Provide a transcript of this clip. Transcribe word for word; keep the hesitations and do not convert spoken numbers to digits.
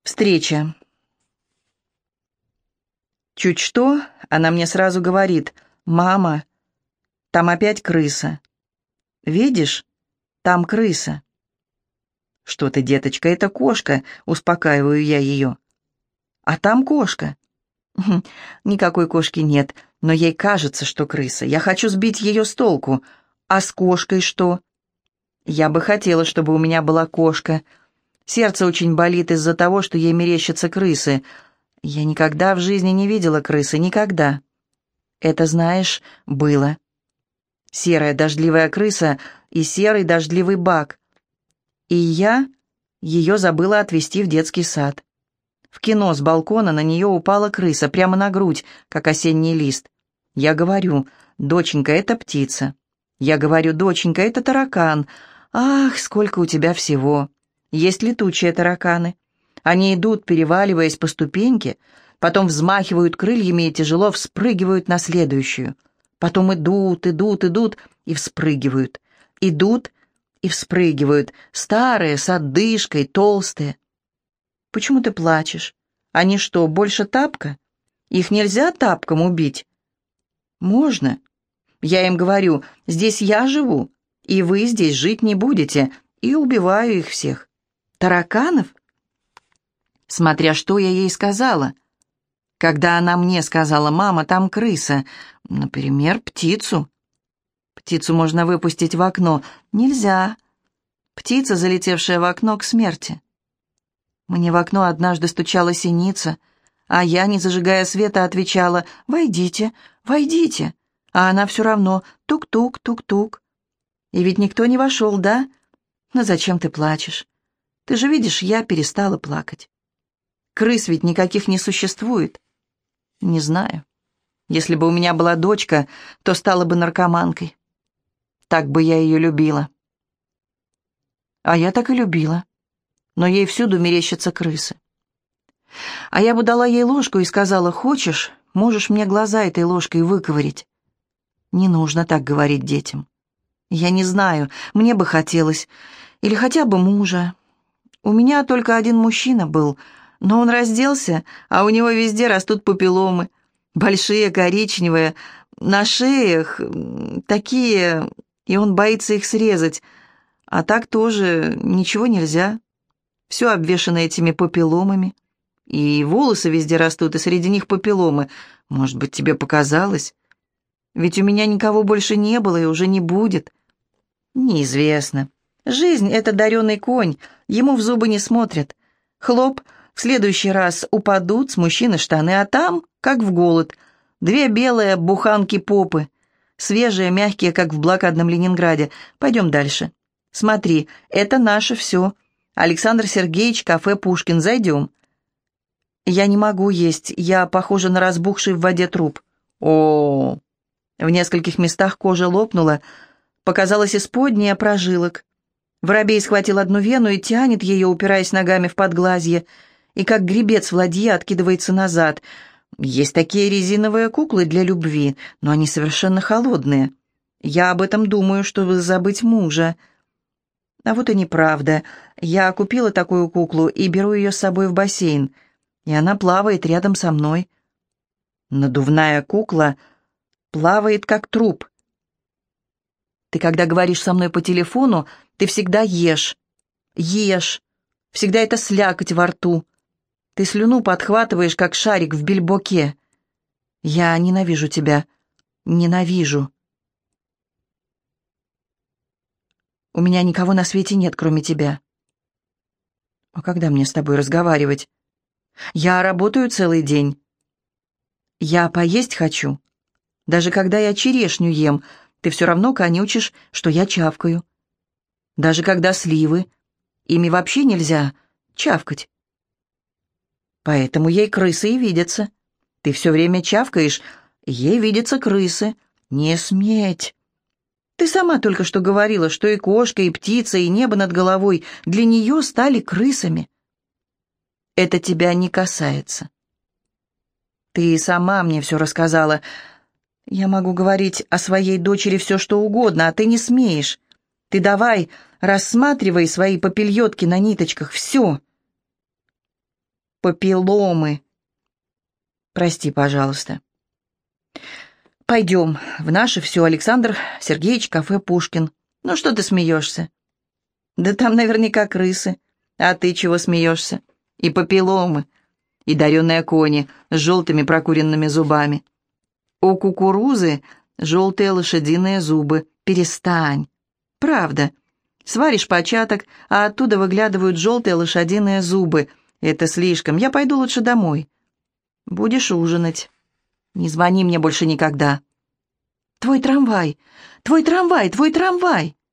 Встреча. Чуть что, она мне сразу говорит: «Мама, там опять крыса. Видишь, там крыса». «Что ты, деточка, это кошка», — успокаиваю я ее. «А там кошка». «Хм, никакой кошки нет, но ей кажется, что крыса. Я хочу сбить ее с толку. А с кошкой что?» «Я бы хотела, чтобы у меня была кошка. Сердце очень болит из-за того, что ей мерещатся крысы. Я никогда в жизни не видела крысы, никогда. Это, знаешь, было. Серая дождливая крыса и серый дождливый бак. И я ее забыла отвезти в детский сад. В кино с балкона на нее упала крыса, прямо на грудь, как осенний лист. Я говорю: «Доченька, это птица». Я говорю: «Доченька, это таракан. Ах, сколько у тебя всего». Есть летучие тараканы. Они идут, переваливаясь по ступеньке, потом взмахивают крыльями и тяжело вспрыгивают на следующую. Потом идут, идут, идут и вспрыгивают. Идут и вспрыгивают, старые, с отдышкой, толстые. Почему ты плачешь? Они что, больше тапка? Их нельзя тапком убить? Можно. Я им говорю: здесь я живу, и вы здесь жить не будете, и убиваю их всех. Тараканов? Смотря что я ей сказала. Когда она мне сказала: «Мама, там крыса», например, птицу. Птицу можно выпустить в окно. Нельзя. Птица, залетевшая в окно, к смерти. Мне в окно однажды стучала синица, а я, не зажигая света, отвечала: «Войдите, войдите». А она все равно тук-тук, тук-тук. И ведь никто не вошел, да? Но зачем ты плачешь? Ты же видишь, я перестала плакать. Крыс ведь никаких не существует. Не знаю. Если бы у меня была дочка, то стала бы наркоманкой. Так бы я ее любила. А я так и любила. Но ей всюду мерещатся крысы. А я бы дала ей ложку и сказала: «Хочешь, можешь мне глаза этой ложкой выковырять». Не нужно так говорить детям. Я не знаю, мне бы хотелось. Или хотя бы мужа. У меня только один мужчина был, но он разделся, а у него везде растут папилломы. Большие, коричневые, на шеях, такие, и он боится их срезать. А так тоже ничего нельзя. Все обвешано этими папилломами. И волосы везде растут, и среди них папилломы. Может быть, тебе показалось? Ведь у меня никого больше не было и уже не будет. Неизвестно. Жизнь — это дареный конь, ему в зубы не смотрят. Хлоп, в следующий раз упадут с мужчины штаны, а там, как в голод, две белые буханки-попы, свежие, мягкие, как в блокадном Ленинграде. Пойдем дальше. Смотри, это наше все. Александр Сергеевич, кафе «Пушкин». Зайдем. Я не могу есть, я похожа на разбухший в воде труп. О, в нескольких местах кожа лопнула, показалось исподнее прожилок. Воробей схватил одну вену и тянет ее, упираясь ногами в подглазье, и как гребец в ладье откидывается назад. Есть такие резиновые куклы для любви, но они совершенно холодные. Я об этом думаю, чтобы забыть мужа. А вот и неправда. Я купила такую куклу и беру ее с собой в бассейн, и она плавает рядом со мной. Надувная кукла плавает, как труп. Ты, когда говоришь со мной по телефону, ты всегда ешь. Ешь. Всегда это слякоть во рту. Ты слюну подхватываешь, как шарик в бильбоке. Я ненавижу тебя. Ненавижу. У меня никого на свете нет, кроме тебя. А когда мне с тобой разговаривать? Я работаю целый день. Я поесть хочу. Даже когда я черешню ем, ты все равно конючишь, что я чавкаю. Даже когда сливы, ими вообще нельзя чавкать. Поэтому ей крысы и видятся. Ты все время чавкаешь, ей видятся крысы. Не сметь. Ты сама только что говорила, что и кошка, и птица, и небо над головой для нее стали крысами. Это тебя не касается. Ты сама мне все рассказала. Я могу говорить о своей дочери все, что угодно, а ты не смеешь. Ты давай рассматривай свои попельотки на ниточках, все. Папилломы. Прости, пожалуйста. Пойдем, в наше все, Александр Сергеевич, кафе «Пушкин». Ну что ты смеешься? Да там наверняка крысы. А ты чего смеешься? И папилломы, и дареные кони с желтыми прокуренными зубами. У кукурузы желтые лошадиные зубы. Перестань. Правда. Сваришь початок, а оттуда выглядывают желтые лошадиные зубы. Это слишком. Я пойду лучше домой. Будешь ужинать. Не звони мне больше никогда. Твой трамвай, твой трамвай, твой трамвай.